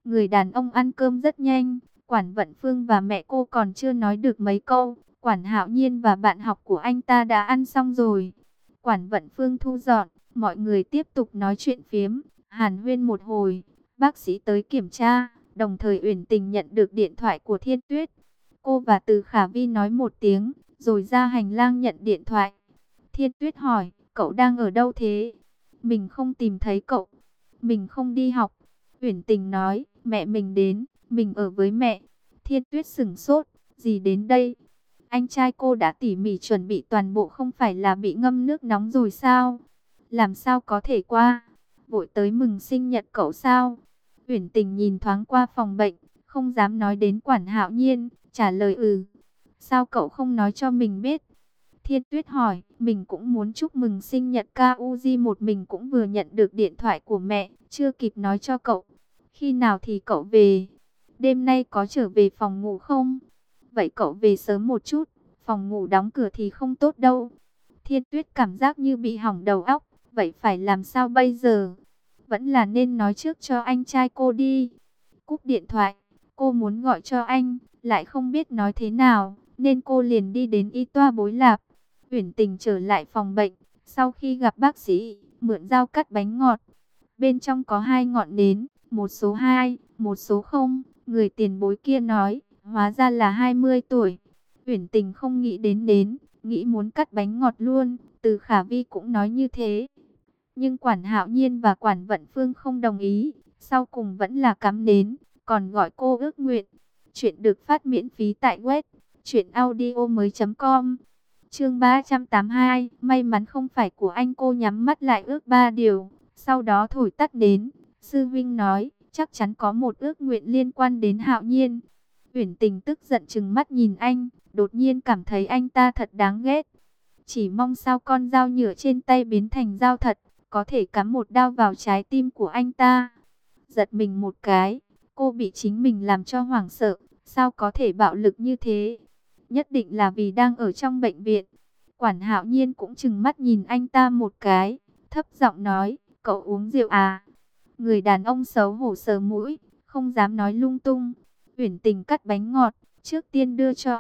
Người đàn ông ăn cơm rất nhanh, Quản Vận Phương và mẹ cô còn chưa nói được mấy câu, Quản Hạo Nhiên và bạn học của anh ta đã ăn xong rồi. Quản Vận Phương thu dọn, mọi người tiếp tục nói chuyện phiếm, hàn huyên một hồi. Bác sĩ tới kiểm tra, đồng thời Uyển Tình nhận được điện thoại của Thiên Tuyết. Cô và Từ Khả Vi nói một tiếng, rồi ra hành lang nhận điện thoại. Thiên Tuyết hỏi, cậu đang ở đâu thế? Mình không tìm thấy cậu. Mình không đi học. Uyển Tình nói, mẹ mình đến, mình ở với mẹ. Thiên Tuyết sửng sốt, gì đến đây? Anh trai cô đã tỉ mỉ chuẩn bị toàn bộ, không phải là bị ngâm nước nóng rồi sao? Làm sao có thể qua? Vội tới mừng sinh nhật cậu sao? Uyển Tình nhìn thoáng qua phòng bệnh, không dám nói đến Quản Hạo Nhiên, trả lời ừ. Sao cậu không nói cho mình biết? Thiên Tuyết hỏi, mình cũng muốn chúc mừng sinh nhật Kauji, một mình cũng vừa nhận được điện thoại của mẹ, chưa kịp nói cho cậu. Khi nào thì cậu về? Đêm nay có trở về phòng ngủ không? Vậy cậu về sớm một chút, phòng ngủ đóng cửa thì không tốt đâu. Thiên Tuyết cảm giác như bị hỏng đầu óc, vậy phải làm sao bây giờ? Vẫn là nên nói trước cho anh trai cô đi. Cúp điện thoại, cô muốn gọi cho anh, lại không biết nói thế nào, nên cô liền đi đến y toa Bối Lạp. Uyển Tình trở lại phòng bệnh, sau khi gặp bác sĩ, mượn dao cắt bánh ngọt. Bên trong có 2 ngọn nến, một số 2, một số 0. Người tiền bối kia nói, hóa ra là 20 tuổi. Uyển Tình không nghĩ đến, nghĩ muốn cắt bánh ngọt luôn. Từ Khả Vi cũng nói như thế. Nhưng Quản Hạo Nhiên và Quản Vận Phương không đồng ý. Sau cùng vẫn là cắm nến, còn gọi cô ước nguyện. Chuyện được phát miễn phí tại web truyệnaudiomoi.com. Chương 382, may mắn không phải của anh. Cô nhắm mắt lại ước 3 điều, sau đó thổi tắt nến. Sư huynh nói, chắc chắn có một ước nguyện liên quan đến Hạo Nhiên. Uyển Tình tức giận trừng mắt nhìn anh, đột nhiên cảm thấy anh ta thật đáng ghét. Chỉ mong sao con dao nhựa trên tay biến thành dao thật, có thể cắm một đao vào trái tim của anh ta. Giật mình một cái, cô bị chính mình làm cho hoảng sợ, sao có thể bạo lực như thế? Nhất định là vì đang ở trong bệnh viện. Quản Hạo Nhiên cũng trừng mắt nhìn anh ta một cái, thấp giọng nói, cậu uống rượu à? Người đàn ông xấu hổ sờ mũi, không dám nói lung tung. Uyển Tình cắt bánh ngọt, trước tiên đưa cho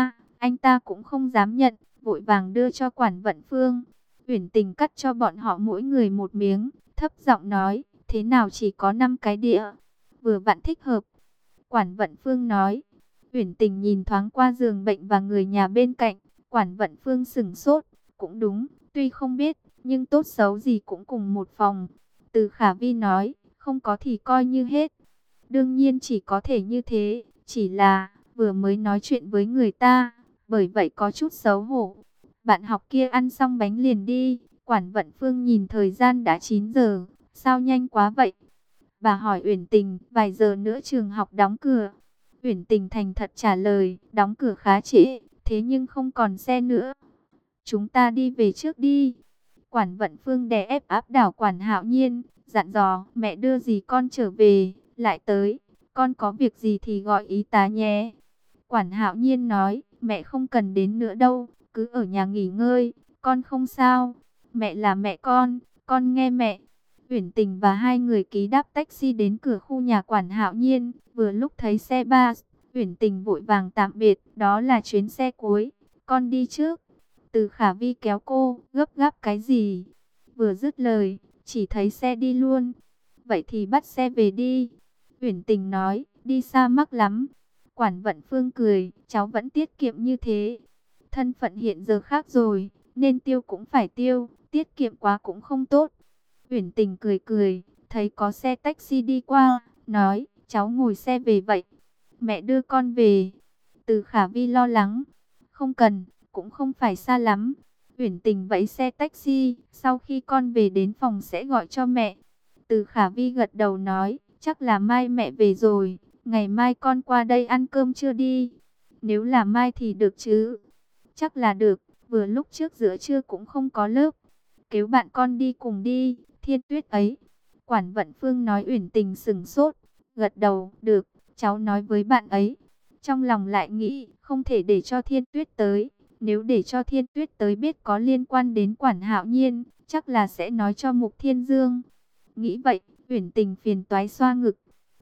anh ta cũng không dám nhận, vội vàng đưa cho Quản Vận Phương. Uyển Tình cắt cho bọn họ mỗi người một miếng, thấp giọng nói, thế nào chỉ có 5 cái đĩa, vừa vặn thích hợp. Quản Vận Phương nói. Uyển Tình nhìn thoáng qua giường bệnh và người nhà bên cạnh, Quản Vận Phương sững sốt, cũng đúng, tuy không biết, nhưng tốt xấu gì cũng cùng một phòng. Từ Khả Vi nói, không có thì coi như hết. Đương nhiên chỉ có thể như thế, chỉ là vừa mới nói chuyện với người ta, bởi vậy có chút xấu hổ. Bạn học kia ăn xong bánh liền đi. Quản Vận Phương nhìn thời gian đã 9 giờ, sao nhanh quá vậy? Bà hỏi Uyển Tình, vài giờ nữa trường học đóng cửa. Uyển Tình thành thật trả lời, đóng cửa khá trễ, thế nhưng không còn xe nữa. Chúng ta đi về trước đi. Quản Vận Phương đè ép áp đảo Quản Hạo Nhiên, dặn dò, mẹ đưa gì con trở về, lại tới. Con có việc gì thì gọi y tá nhé. Quản Hạo Nhiên nói, mẹ không cần đến nữa đâu, cứ ở nhà nghỉ ngơi, con không sao. Mẹ là mẹ con nghe mẹ. Uyển Tình và hai người ký đáp taxi đến cửa khu nhà Quản Hạo Nhiên, vừa lúc thấy xe bus, Uyển Tình vội vàng tạm biệt, đó là chuyến xe cuối, con đi trước. Từ Khả Vi kéo cô, gấp gáp cái gì? Vừa dứt lời, chỉ thấy xe đi luôn. Vậy thì bắt xe về đi. Uyển Tình nói, đi xa mắc lắm. Quản Vận Phương cười, cháu vẫn tiết kiệm như thế. Thân phận hiện giờ khác rồi, nên tiêu cũng phải tiêu, tiết kiệm quá cũng không tốt. Uyển Tình cười cười, thấy có xe taxi đi qua, nói, cháu ngồi xe về vậy. Mẹ đưa con về. Từ Khả Vi lo lắng, không cần, cũng không phải xa lắm. Uyển Tình vẫy xe taxi, sau khi con về đến phòng sẽ gọi cho mẹ. Từ Khả Vi gật đầu nói, chắc là mai mẹ về rồi, ngày mai con qua đây ăn cơm trưa đi. Nếu là mai thì được chứ? Chắc là được, vừa lúc trước giữa trưa cũng không có lớp. Kéo bạn con đi cùng đi, Thiên Tuyết ấy. Quản Vận Phương nói. Uyển Tình sững sốt, gật đầu, được, cháu nói với bạn ấy. Trong lòng lại nghĩ, không thể để cho Thiên Tuyết tới. Nếu để cho Thiên Tuyết tới biết có liên quan đến Quản Hạo Nhiên, chắc là sẽ nói cho Mục Thiên Dương. Nghĩ vậy, Uyển Tình phiền toái xoa ngực.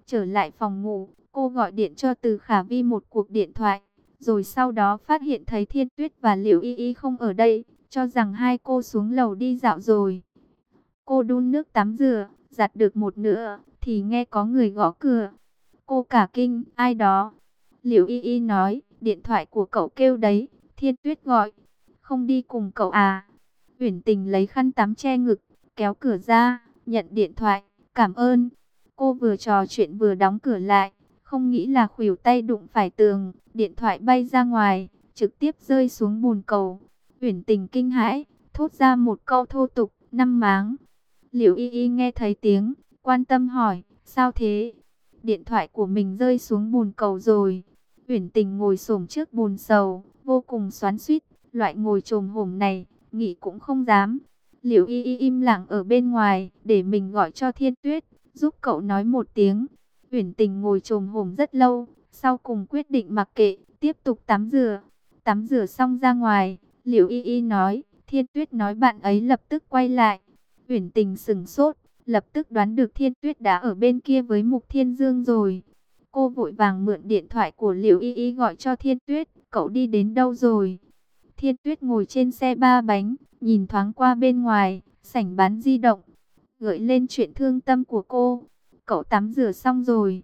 Trở lại phòng ngủ, cô gọi điện cho Từ Khả Vi một cuộc điện thoại. Rồi sau đó phát hiện thấy Thiên Tuyết và Liễu Y Y không ở đây, cho rằng hai cô xuống lầu đi dạo rồi. Cô đun nước tắm rửa, giặt được một nửa, thì nghe có người gõ cửa. Cô cả kinh, ai đó? Liễu Y Y nói, điện thoại của cậu kêu đấy, Thiên Tuyết gọi. Không đi cùng cậu à? Uyển Tình lấy khăn tắm che ngực, kéo cửa ra, nhận điện thoại, cảm ơn. Cô vừa trò chuyện vừa đóng cửa lại, không nghĩ là khuỷu tay đụng phải tường, điện thoại bay ra ngoài, trực tiếp rơi xuống bồn cầu. Uyển Tình kinh hãi, thốt ra một câu thô tục, năm máng. Liễu Y Y nghe thấy tiếng, quan tâm hỏi, sao thế? Điện thoại của mình rơi xuống bồn cầu rồi. Uyển Tình ngồi xổm trước bồn sầu, vô cùng xoắn xuýt, loại ngồi chồm hổm này, nghĩ cũng không dám. Liễu Y Y im lặng ở bên ngoài, để mình gọi cho Thiên Tuyết, giúp cậu nói một tiếng. Uyển Tình ngồi chồm hổm rất lâu, sau cùng quyết định mặc kệ, tiếp tục tắm rửa. Tắm rửa xong ra ngoài, Liễu Y Y nói, Thiên Tuyết nói bạn ấy lập tức quay lại. Uyển Tình sững sốt, lập tức đoán được Thiên Tuyết đã ở bên kia với Mục Thiên Dương rồi. Cô vội vàng mượn điện thoại của Liễu Y Y gọi cho Thiên Tuyết, cậu đi đến đâu rồi? Thiên Tuyết ngồi trên xe ba bánh, nhìn thoáng qua bên ngoài, sảnh bán di động, gợi lên chuyện thương tâm của cô. Cậu tắm rửa xong rồi.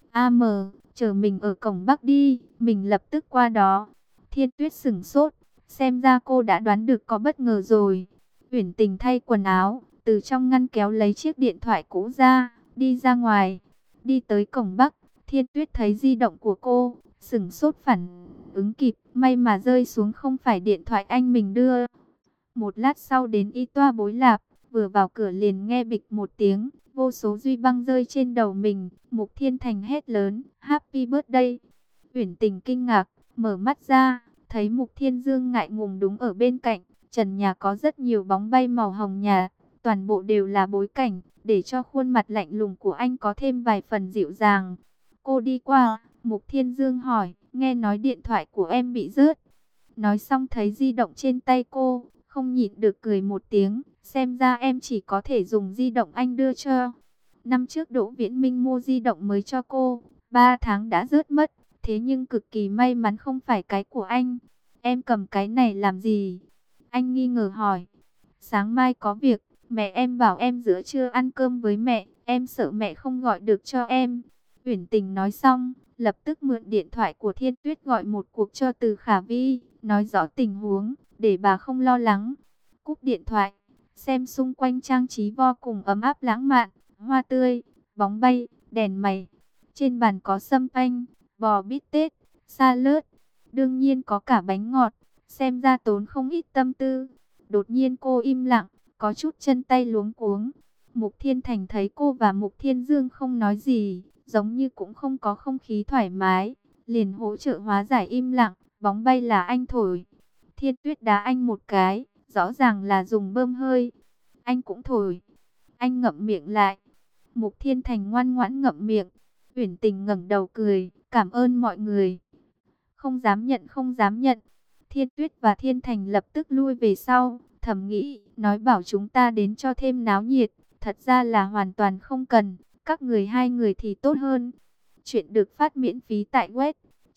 Chờ mình ở cổng Bắc đi, mình lập tức qua đó. Thiên Tuyết sững sốt, xem ra cô đã đoán được có bất ngờ rồi. Uyển Tình thay quần áo, từ trong ngăn kéo lấy chiếc điện thoại cũ ra, đi ra ngoài. Đi tới cổng Bắc, Thiên Tuyết thấy di động của cô, sững sốt phản ứng kịp, may mà rơi xuống không phải điện thoại anh mình đưa. Một lát sau đến y toa bối lạp, vừa vào cửa liền nghe bịch một tiếng, vô số duy băng rơi trên đầu mình. Mục Thiên Thành hét lớn, Happy birthday. Uyển Tình kinh ngạc, mở mắt ra, thấy Mục Thiên Dương ngại ngùng đứng ở bên cạnh. Trần nhà có rất nhiều bóng bay màu hồng nhạt, toàn bộ đều là bối cảnh, để cho khuôn mặt lạnh lùng của anh có thêm vài phần dịu dàng. Cô đi qua, Mục Thiên Dương hỏi, nghe nói điện thoại của em bị rớt. Nói xong thấy di động trên tay cô, không nhịn được cười một tiếng, xem ra em chỉ có thể dùng di động anh đưa cho. Năm trước Đỗ Viễn Minh mua di động mới cho cô, 3 tháng đã rớt mất, thế nhưng cực kỳ may mắn không phải cái của anh. Em cầm cái này làm gì? Anh nghi ngờ hỏi. Sáng mai có việc, mẹ em bảo em giữa trưa ăn cơm với mẹ, em sợ mẹ không gọi được cho em. Uyển Tình nói xong, lập tức mượn điện thoại của Thiên Tuyết gọi một cuộc cho Từ Khả Vi, nói rõ tình huống, để bà không lo lắng. Cúp điện thoại, xem xung quanh trang trí vô cùng ấm áp lãng mạn, hoa tươi, bóng bay, đèn mày. Trên bàn có sâm panh, bò bít tết, salad, đương nhiên có cả bánh ngọt, xem ra tốn không ít tâm tư. Đột nhiên cô im lặng, có chút chân tay luống cuống. Mục Thiên Thành thấy cô và Mục Thiên Dương không nói gì, giống như cũng không có không khí thoải mái, liền hỗ trợ hóa giải im lặng, bóng bay là anh thổi. Thiên Tuyết đá anh một cái, rõ ràng là dùng bơm hơi. Anh cũng thổi. Anh ngậm miệng lại. Mục Thiên Thành ngoan ngoãn ngậm miệng. Uyển Tình ngẩng đầu cười, cảm ơn mọi người. Không dám nhận, không dám nhận. Thiên Tuyết và Thiên Thành lập tức lui về sau, thầm nghĩ, nói bảo chúng ta đến cho thêm náo nhiệt, thật ra là hoàn toàn không cần, các người hai người thì tốt hơn. Chuyện được phát miễn phí tại web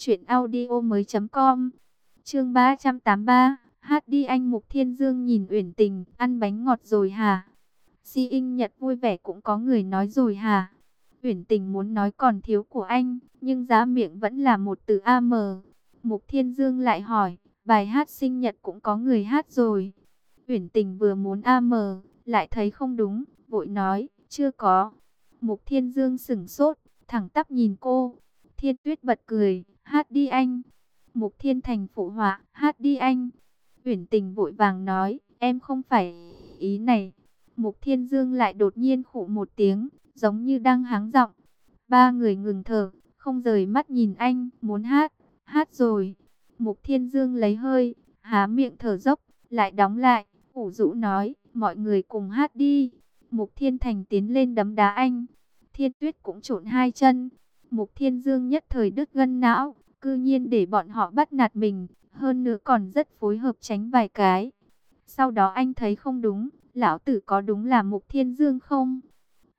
truyệnaudiomoi.com. Chương 383, hát đi anh. Mục Thiên Dương nhìn Uyển Tình, ăn bánh ngọt rồi hả? Sinh nhật vui vẻ cũng có người nói rồi hả? Uyển Tình muốn nói còn thiếu của anh, nhưng giá miệng vẫn là một từ AM. Mục Thiên Dương lại hỏi, bài hát sinh nhật cũng có người hát rồi. Uyển Tình vừa muốn AM, lại thấy không đúng, vội nói, chưa có. Mục Thiên Dương sững sốt, thẳng tắp nhìn cô. Thiên Tuyết bật cười, hát đi anh. Mục Thiên Thành phụ họa, hát đi anh. Uyển Tình vội vàng nói, em không phải ý này. Mục Thiên Dương lại đột nhiên khụ một tiếng, giống như đang háng giọng. Ba người ngừng thở, không rời mắt nhìn anh, muốn hát, hát rồi. Mục Thiên Dương lấy hơi, há miệng thở dốc, lại đóng lại, ủ rũ nói, mọi người cùng hát đi. Mục Thiên Thành tiến lên đấm đá anh. Thiên Tuyết cũng trộn hai chân. Mục Thiên Dương nhất thời đứt gân não, cư nhiên để bọn họ bắt nạt mình, hơn nữa còn rất phối hợp tránh vài cái. Sau đó anh thấy không đúng, lão tử có đúng là Mục Thiên Dương không?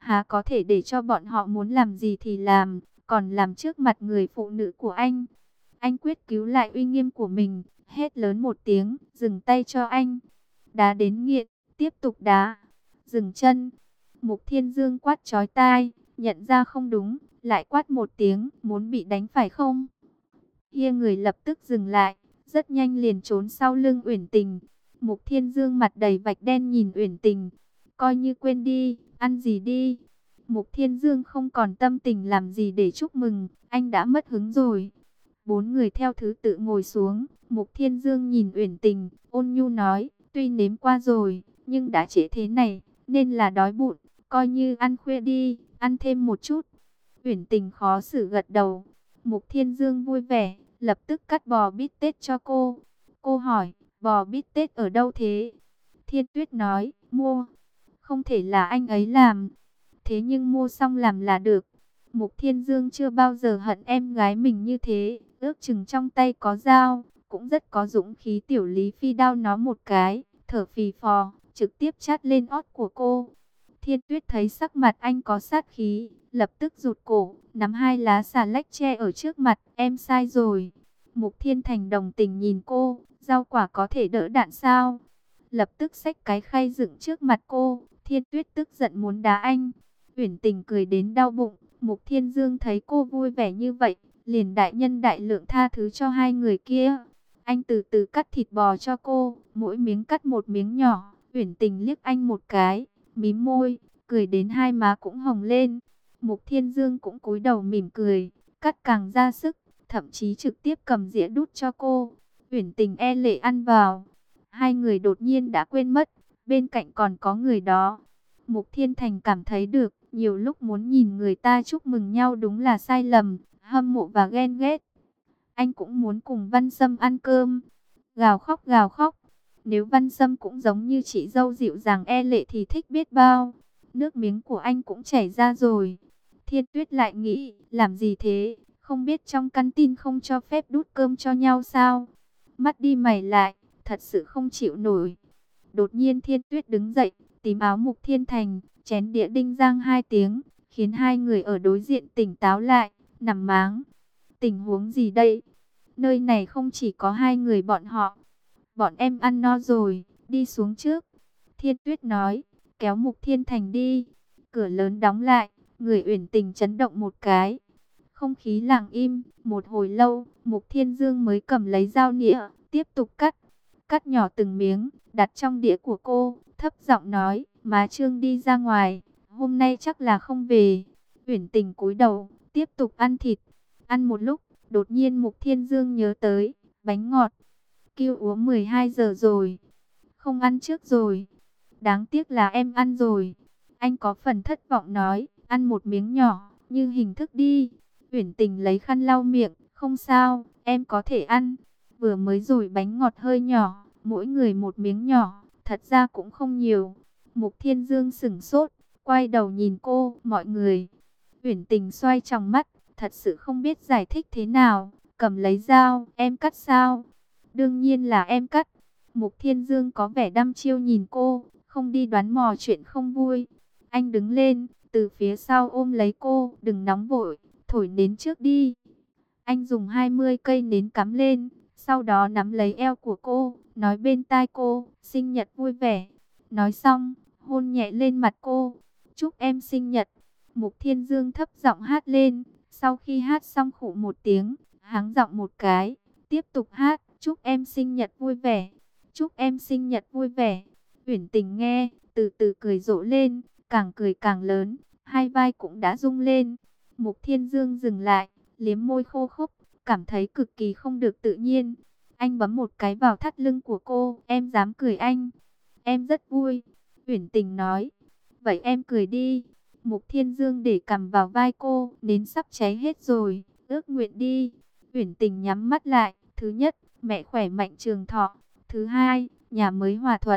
há có thể để cho bọn họ muốn làm gì thì làm, còn làm trước mặt người phụ nữ của anh. Anh quyết cứu lại uy nghiêm của mình, hét lớn một tiếng, dừng tay cho anh. Đá đến nghiện, tiếp tục đá. Dừng chân. Mục Thiên Dương quát chói tai, nhận ra không đúng, lại quát một tiếng, muốn bị đánh phải không? Kia người lập tức dừng lại, rất nhanh liền trốn sau lưng Uyển Tình. Mục Thiên Dương mặt đầy vạch đen nhìn Uyển Tình, coi như quên đi, ăn gì đi. Mục Thiên Dương không còn tâm tình làm gì để chúc mừng, anh đã mất hứng rồi. Bốn người theo thứ tự ngồi xuống, Mục Thiên Dương nhìn Uyển Tình, ôn nhu nói, tuy nếm qua rồi, nhưng đã trễ thế này, nên là đói bụng, coi như ăn khuya đi, ăn thêm một chút. Uyển Tình khó xử gật đầu. Mục Thiên Dương vui vẻ, lập tức cắt bò bít tết cho cô. Cô hỏi, bò bít tết ở đâu thế? Thiên Tuyết nói, mua. Không thể là anh ấy làm. Thế nhưng mua xong làm là được. Mục Thiên Dương chưa bao giờ hận em gái mình như thế. Ước chừng trong tay có dao, cũng rất có dũng khí. Tiểu Lý Phi đao nó một cái, thở phì phò, trực tiếp chát lên ót của cô. Thiên Tuyết thấy sắc mặt anh có sát khí, lập tức rụt cổ, nắm hai lá xà lách che ở trước mặt. Em sai rồi. Mục Thiên Thành đồng tình nhìn cô, rau quả có thể đỡ đạn sao? Lập tức xách cái khay dựng trước mặt cô. Thiên Tuyết tức giận muốn đá anh. Uyển Tình cười đến đau bụng. Mục Thiên Dương thấy cô vui vẻ như vậy, liền đại nhân đại lượng tha thứ cho hai người kia. Anh từ từ cắt thịt bò cho cô, mỗi miếng cắt một miếng nhỏ. Uyển Tình liếc anh một cái, mím môi, cười đến hai má cũng hồng lên. Mục Thiên Dương cũng cúi đầu mỉm cười, cắt càng ra sức, thậm chí trực tiếp cầm dĩa đút cho cô. Uyển Tình e lệ ăn vào. Hai người đột nhiên đã quên mất, bên cạnh còn có người đó. Mục Thiên Thành cảm thấy được, nhiều lúc muốn nhìn người ta chúc mừng nhau đúng là sai lầm, hâm mộ và ghen ghét. Anh cũng muốn cùng Văn Sâm ăn cơm. Gào khóc gào khóc. Nếu Văn Sâm cũng giống như chị dâu dịu dàng e lệ thì thích biết bao. Nước miếng của anh cũng chảy ra rồi. Thiên Tuyết lại nghĩ, làm gì thế? Không biết trong căn tin không cho phép đút cơm cho nhau sao? Mắt đi mày lại, thật sự không chịu nổi. Đột nhiên Thiên Tuyết đứng dậy, tím áo Mục Thiên Thành, chén đĩa đinh giang hai tiếng, khiến hai người ở đối diện tỉnh táo lại, nằm máng. Tình huống gì đây? Nơi này không chỉ có hai người bọn họ. Bọn em ăn no rồi, đi xuống trước. Thiên Tuyết nói, kéo Mục Thiên Thành đi. Cửa lớn đóng lại, người Uyển Tình chấn động một cái. Không khí lặng im, một hồi lâu, Mục Thiên Dương mới cầm lấy dao nĩa, tiếp tục cắt. Cắt nhỏ từng miếng, đặt trong đĩa của cô, thấp giọng nói, má Trương đi ra ngoài, hôm nay chắc là không về. Uyển Tình cúi đầu, tiếp tục ăn thịt. Ăn một lúc, đột nhiên Mục Thiên Dương nhớ tới, bánh ngọt. Kêu uống 12 giờ rồi, không ăn trước rồi. Đáng tiếc là em ăn rồi. Anh có phần thất vọng nói, ăn một miếng nhỏ, như hình thức đi. Uyển Tình lấy khăn lau miệng, không sao, em có thể ăn. Vừa mới rồi bánh ngọt hơi nhỏ, mỗi người một miếng nhỏ, thật ra cũng không nhiều. Mục Thiên Dương sững sốt, quay đầu nhìn cô, mọi người. Uyển Tình xoay trong mắt, thật sự không biết giải thích thế nào, cầm lấy dao, em cắt sao? Đương nhiên là em cắt. Mục Thiên Dương có vẻ đăm chiêu nhìn cô, không đi đoán mò chuyện không vui. Anh đứng lên, từ phía sau ôm lấy cô, đừng nóng vội, thổi nến trước đi. Anh dùng 20 cây nến cắm lên, sau đó nắm lấy eo của cô, nói bên tai cô, sinh nhật vui vẻ. Nói xong, hôn nhẹ lên mặt cô, chúc em sinh nhật. Mục Thiên Dương thấp giọng hát lên, sau khi hát xong khụ một tiếng, hắng giọng một cái, tiếp tục hát, chúc em sinh nhật vui vẻ, chúc em sinh nhật vui vẻ. Uyển Tình nghe, từ từ cười rộ lên, càng cười càng lớn, hai vai cũng đã rung lên. Mục Thiên Dương dừng lại, liếm môi khô khốc, cảm thấy cực kỳ không được tự nhiên. Anh bấm một cái vào thắt lưng của cô, em dám cười anh. Em rất vui. Uyển Tình nói, vậy em cười đi. Mục Thiên Dương để cằm vào vai cô, nến sắp cháy hết rồi, ước nguyện đi. Uyển Tình nhắm mắt lại, thứ nhất, mẹ khỏe mạnh trường thọ. Thứ hai, nhà mới hòa thuận.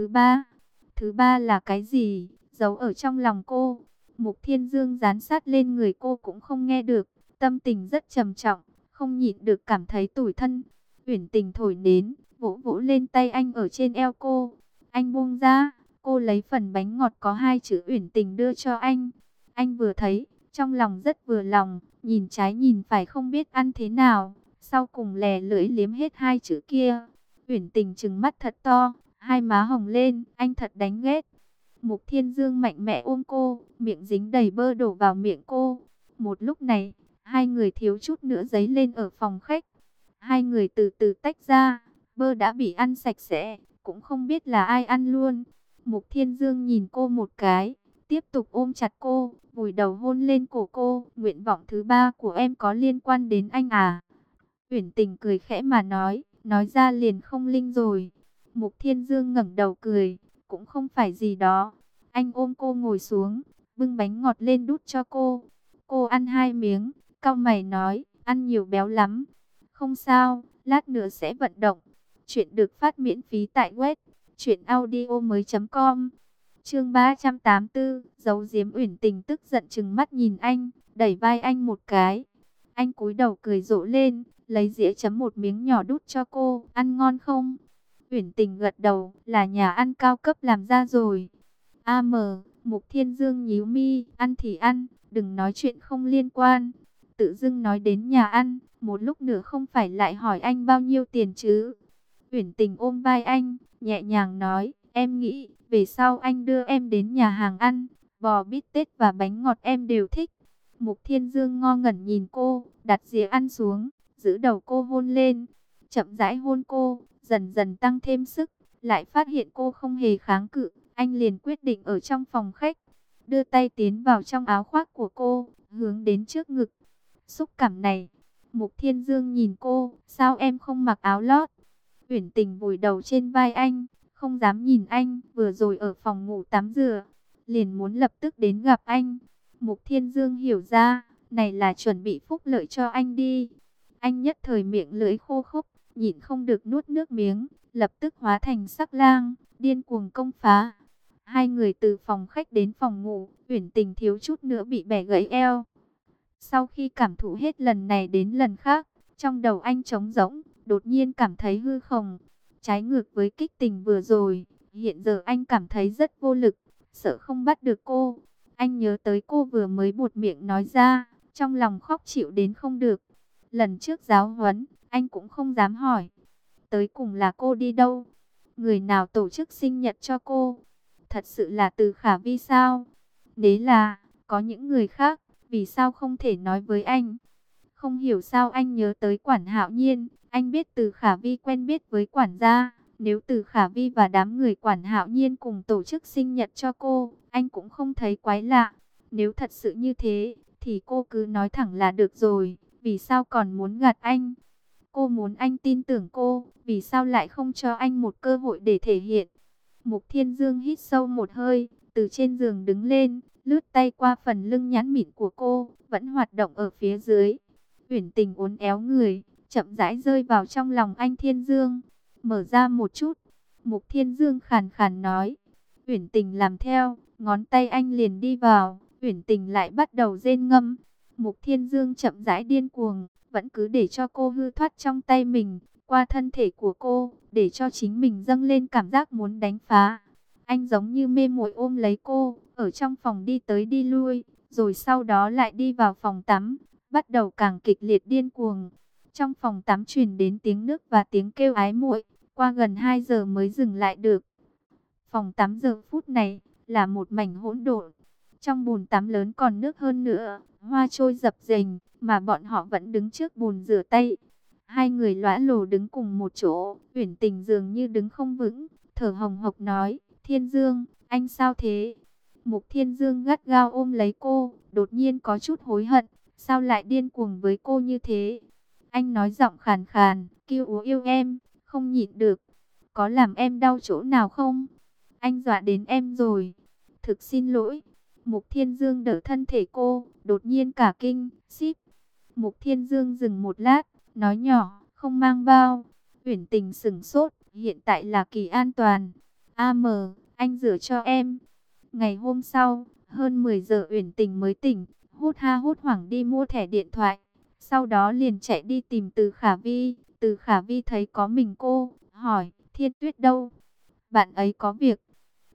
Thứ ba là cái gì? Giấu ở trong lòng cô. Mục Thiên Dương dán sát lên người cô cũng không nghe được, tâm tình rất trầm trọng, không nhịn được cảm thấy tủi thân. Uyển Tình thổi nến, vỗ vỗ lên tay anh ở trên eo cô. Anh buông ra, Cô lấy phần bánh ngọt có 2 chữ Uyển Tình đưa cho anh. Anh vừa thấy, trong lòng rất vừa lòng, nhìn trái nhìn phải không biết ăn thế nào. Sau cùng lè lưỡi liếm hết 2 chữ kia. Uyển Tình trừng mắt thật to, hai má hồng lên, anh thật đánh ghét. Mục Thiên Dương mạnh mẽ ôm cô, miệng dính đầy bơ đổ vào miệng cô. Một lúc này, hai người thiếu chút nữa giấy lên ở phòng khách. Hai người từ từ tách ra, bơ đã bị ăn sạch sẽ, cũng không biết là ai ăn luôn. Mục Thiên Dương nhìn cô một cái, tiếp tục ôm chặt cô, vùi đầu hôn lên cổ cô. Nguyện vọng thứ 3 của em có liên quan đến anh à? Uyển Tình cười khẽ mà nói ra liền không linh rồi. Mục Thiên Dương ngẩng đầu cười, cũng không phải gì đó. Anh ôm cô ngồi xuống, bưng bánh ngọt lên đút cho cô. Cô ăn 2 miếng, cau mày nói, ăn nhiều béo lắm. Không sao, lát nữa sẽ vận động. Chuyện được phát miễn phí tại web truyệnaudiomoi.com. Chương 384, giấu giếm. Uyển Tình tức giận trừng mắt nhìn anh, đẩy vai anh một cái. Anh cúi đầu cười rộ lên, lấy dĩa chấm một miếng nhỏ đút cho cô, ăn ngon không? Uyển Tình gật đầu, là nhà ăn cao cấp làm ra rồi. Mục Thiên Dương nhíu mi, ăn thì ăn, đừng nói chuyện không liên quan. Tự dưng nói đến nhà ăn, một lúc nữa không phải lại hỏi anh bao nhiêu tiền chứ? Uyển Tình ôm vai anh, nhẹ nhàng nói, em nghĩ, về sau anh đưa em đến nhà hàng ăn, bò bít tết và bánh ngọt em đều thích. Mục Thiên Dương ngơ ngẩn nhìn cô, đặt dĩa ăn xuống, giữ đầu cô hôn lên, chậm rãi hôn cô, dần dần tăng thêm sức, lại phát hiện cô không hề kháng cự, anh liền quyết định ở trong phòng khách, đưa tay tiến vào trong áo khoác của cô, hướng đến trước ngực. Xúc cảm này, Mục Thiên Dương nhìn cô, sao em không mặc áo lót? Uyển Tình vùi đầu trên vai anh, không dám nhìn anh, vừa rồi ở phòng ngủ tắm rửa, liền muốn lập tức đến gặp anh. Mục Thiên Dương hiểu ra, này là chuẩn bị phúc lợi cho anh đi. Anh nhất thời miệng lưỡi khô khốc, nhịn không được nuốt nước miếng, lập tức hóa thành sắc lang, điên cuồng công phá. Hai người từ phòng khách đến phòng ngủ, Uyển Tình thiếu chút nữa bị bẻ gãy eo. Sau khi cảm thụ hết lần này đến lần khác, trong đầu anh trống rỗng, đột nhiên cảm thấy hư không. Trái ngược với kích tình vừa rồi, hiện giờ anh cảm thấy rất vô lực, sợ không bắt được cô. Anh nhớ tới cô vừa mới buột miệng nói ra, trong lòng khóc chịu đến không được. Lần trước giáo huấn, anh cũng không dám hỏi. Tới cùng là cô đi đâu? Người nào tổ chức sinh nhật cho cô? Thật sự là Từ Khả Vi sao? Nếu là, có những người khác, vì sao không thể nói với anh? Không hiểu sao anh nhớ tới Quản Hạo Nhiên. Anh biết Từ Khả Vi quen biết với quản gia. Nếu Từ Khả Vi và đám người Quản Hạo Nhiên cùng tổ chức sinh nhật cho cô, anh cũng không thấy quái lạ. Nếu thật sự như thế, thì cô cứ nói thẳng là được rồi. Vì sao còn muốn gạt anh? Cô muốn anh tin tưởng cô, vì sao lại không cho anh một cơ hội để thể hiện? Mục Thiên Dương hít sâu một hơi, từ trên giường đứng lên, lướt tay qua phần lưng nhẵn mịn của cô, vẫn hoạt động ở phía dưới. Uyển Tình uốn éo người, chậm rãi rơi vào trong lòng anh Thiên Dương. Mở ra một chút, Mục Thiên Dương khàn khàn nói. Uyển Tình làm theo, ngón tay anh liền đi vào, Uyển Tình lại bắt đầu rên ngâm. Mục Thiên Dương chậm rãi điên cuồng, vẫn cứ để cho cô hư thoát trong tay mình, qua thân thể của cô, để cho chính mình dâng lên cảm giác muốn đánh phá. Anh giống như mê muội ôm lấy cô, ở trong phòng đi tới đi lui, rồi sau đó lại đi vào phòng tắm, bắt đầu càng kịch liệt điên cuồng. Trong phòng tắm truyền đến tiếng nước và tiếng kêu ái muội, qua gần 2 giờ mới dừng lại được. Phòng tắm giờ phút này là một mảnh hỗn độn. Trong bồn tắm lớn còn nước hơn nữa, hoa trôi dập dềnh, mà bọn họ vẫn đứng trước bồn rửa tay. Hai người lõa lồ đứng cùng một chỗ, Uyển Tình dường như đứng không vững, thở hồng hộc nói, Thiên Dương, anh sao thế? Mục Thiên Dương gắt gao ôm lấy cô, đột nhiên có chút hối hận, sao lại điên cuồng với cô như thế? Anh nói giọng khàn khàn, kêu ú yêu em, không nhịn được. Có làm em đau chỗ nào không? Anh dọa đến em rồi. Thực xin lỗi. Mục Thiên Dương đỡ thân thể cô, đột nhiên cả kinh, xíp. Mục Thiên Dương dừng một lát, nói nhỏ, không mang bao. Uyển Tình sững sốt, hiện tại là kỳ an toàn. Anh rửa cho em. Ngày hôm sau, hơn 10 giờ Uyển Tình mới tỉnh, hốt ha hốt hoảng đi mua thẻ điện thoại. Sau đó liền chạy đi tìm Từ Khả Vi. Từ Khả Vi thấy có mình cô, hỏi, Thiên Tuyết đâu? Bạn ấy có việc.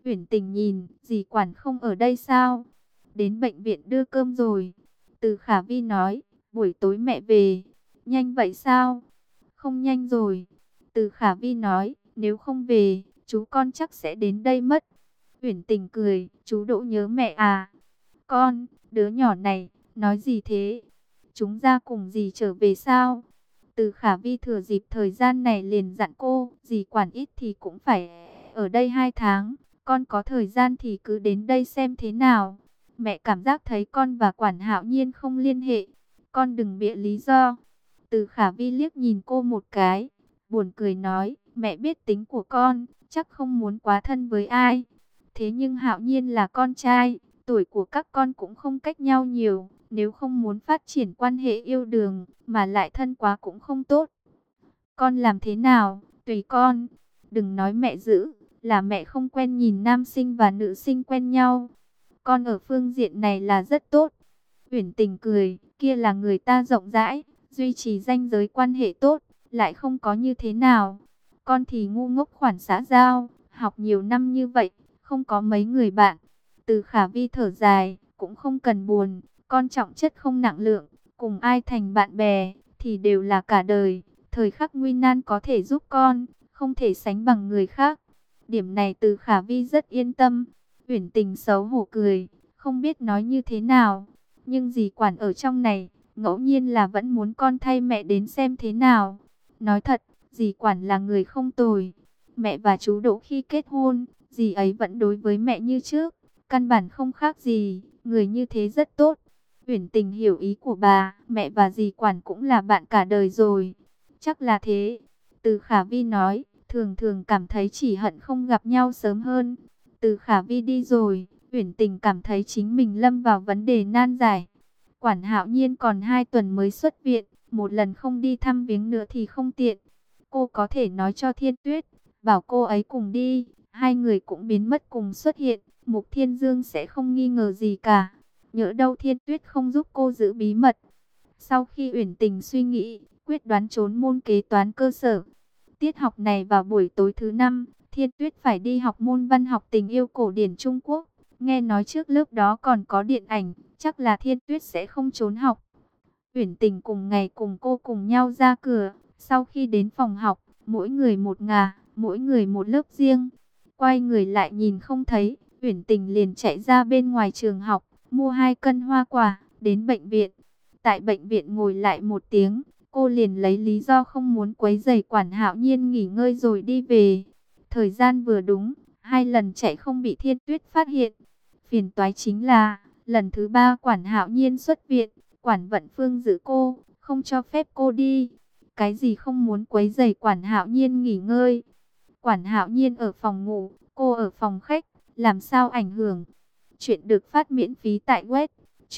Uyển Tình nhìn, dì quản không ở đây sao? Đến bệnh viện đưa cơm rồi. Từ Khả Vi nói, buổi tối mẹ về. Nhanh vậy sao? Không nhanh rồi. Từ Khả Vi nói, nếu không về, chú con chắc sẽ đến đây mất. Uyển Tình cười, chú Đỗ nhớ mẹ à? Con, đứa nhỏ này, nói gì thế? Chúng ra cùng dì trở về sao? Từ Khả Vi thừa dịp thời gian này liền dặn cô, dì quản ít thì cũng phải ở đây 2 tháng. Con có thời gian thì cứ đến đây xem thế nào. Mẹ cảm giác thấy con và Quản Hạo Nhiên không liên hệ. Con đừng bịa lý do. Từ Khả Vi liếc nhìn cô một cái, buồn cười nói, mẹ biết tính của con, chắc không muốn quá thân với ai. Thế nhưng Hạo Nhiên là con trai, tuổi của các con cũng không cách nhau nhiều. Nếu không muốn phát triển quan hệ yêu đương, mà lại thân quá cũng không tốt. Con làm thế nào, tùy con. Đừng nói mẹ giữ, là mẹ không quen nhìn nam sinh và nữ sinh quen nhau. Con ở phương diện này là rất tốt. Uyển Tình cười, kia là người ta rộng rãi, duy trì ranh giới quan hệ tốt, lại không có như thế nào. Con thì ngu ngốc khoản xã giao, học nhiều năm như vậy, không có mấy người bạn. Từ Khả Vi thở dài, cũng không cần buồn, con trọng chất không nặng lượng, cùng ai thành bạn bè, thì đều là cả đời. Thời khắc nguy nan có thể giúp con, không thể sánh bằng người khác. Điểm này Từ Khả Vi rất yên tâm. Uyển Tình xấu hổ cười, không biết nói như thế nào. Nhưng dì quản ở trong này, ngẫu nhiên là vẫn muốn con thay mẹ đến xem thế nào. Nói thật, dì quản là người không tồi. Mẹ và chú Đỗ khi kết hôn, dì ấy vẫn đối với mẹ như trước. Căn bản không khác gì, người như thế rất tốt. Uyển Tình hiểu ý của bà, mẹ và dì quản cũng là bạn cả đời rồi. Chắc là thế. Từ Khả Vi nói, thường thường cảm thấy chỉ hận không gặp nhau sớm hơn. Từ Khả Vi đi rồi, Uyển Tình cảm thấy chính mình lâm vào vấn đề nan giải. Quản Hạo Nhiên còn 2 tuần mới xuất viện, một lần không đi thăm viếng nữa thì không tiện. Cô có thể nói cho Thiên Tuyết, bảo cô ấy cùng đi, 2 người cũng biến mất cùng xuất hiện, Mục Thiên Dương sẽ không nghi ngờ gì cả. Nhỡ đâu Thiên Tuyết không giúp cô giữ bí mật. Sau khi Uyển Tình suy nghĩ, quyết đoán trốn môn kế toán cơ sở. Tiết học này vào buổi tối thứ 5, Thiên Tuyết phải đi học môn văn học tình yêu cổ điển Trung Quốc. Nghe nói trước lớp đó còn có điện ảnh, chắc là Thiên Tuyết sẽ không trốn học. Uyển Tình cùng ngày cùng cô cùng nhau ra cửa, sau khi đến phòng học, mỗi người một ngả, mỗi người một lớp riêng. Quay người lại nhìn không thấy, Uyển Tình liền chạy ra bên ngoài trường học, mua 2 cân hoa quả, đến bệnh viện. Tại bệnh viện ngồi lại 1 tiếng, cô liền lấy lý do không muốn quấy rầy Quản Hạo Nhiên nghỉ ngơi rồi đi về. Thời gian vừa đúng, 2 lần chạy không bị Thiên Tuyết phát hiện. Phiền toái chính là, lần thứ 3 Quản Hạo Nhiên xuất viện, Quản Vận Phương giữ cô, không cho phép cô đi. Cái gì không muốn quấy rầy Quản Hạo Nhiên nghỉ ngơi. Quản Hạo Nhiên ở phòng ngủ, cô ở phòng khách, làm sao ảnh hưởng. Chuyện được phát miễn phí tại web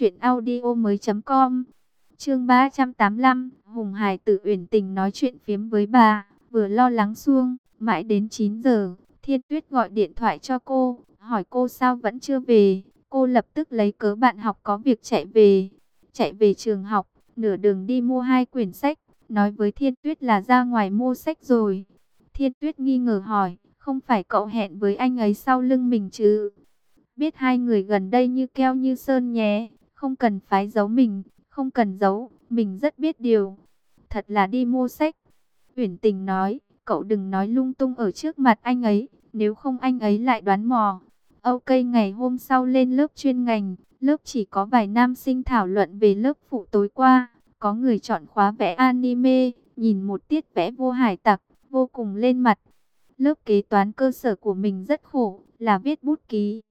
truyệnaudiomoi.com. Chương 385, Hùng Hải Tử Uyển Tình nói chuyện phiếm với bà, vừa lo lắng xuông, mãi đến 9 giờ, Thiên Tuyết gọi điện thoại cho cô, hỏi cô sao vẫn chưa về. Cô lập tức lấy cớ bạn học có việc chạy về. Chạy về trường học, nửa đường đi mua 2 quyển sách, nói với Thiên Tuyết là ra ngoài mua sách rồi. Thiên Tuyết nghi ngờ hỏi, không phải cậu hẹn với anh ấy sau lưng mình chứ? Biết 2 người gần đây như keo như sơn nhé, không cần phái giấu mình, không cần giấu, mình rất biết điều. Thật là đi mua sách. Uyển Tình nói, cậu đừng nói lung tung ở trước mặt anh ấy, nếu không anh ấy lại đoán mò. Ok, ngày hôm sau lên lớp chuyên ngành, lớp chỉ có vài nam sinh thảo luận về lớp phụ tối qua. Có người chọn khóa vẽ anime, nhìn một tiết vẽ vô hải tặc, vô cùng lên mặt. Lớp kế toán cơ sở của mình rất khổ, là viết bút ký.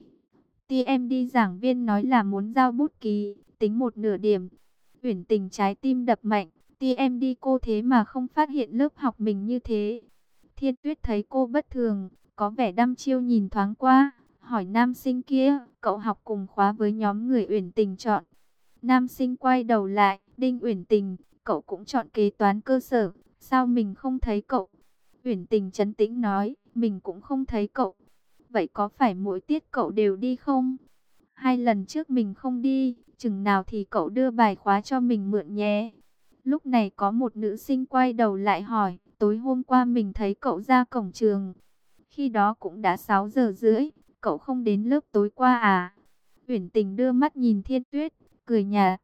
TMD giảng viên nói là muốn giao bút ký, tính 1/2 điểm. Uyển Tình trái tim đập mạnh, TMD cô thế mà không phát hiện lớp học mình như thế. Thiên Tuyết thấy cô bất thường, có vẻ đăm chiêu nhìn thoáng qua, hỏi nam sinh kia, cậu học cùng khóa với nhóm người Uyển Tình chọn. Nam sinh quay đầu lại, Đinh Uyển Tình, cậu cũng chọn kế toán cơ sở, sao mình không thấy cậu? Uyển Tình trấn tĩnh nói, mình cũng không thấy cậu. Vậy có phải mỗi tiết cậu đều đi không? 2 lần trước mình không đi, chừng nào thì cậu đưa bài khóa cho mình mượn nhé. Lúc này có một nữ sinh quay đầu lại hỏi, tối hôm qua mình thấy cậu ra cổng trường. Khi đó cũng đã 6 giờ rưỡi, cậu không đến lớp tối qua à? Uyển Tình đưa mắt nhìn Thiên Tuyết, cười nhạt,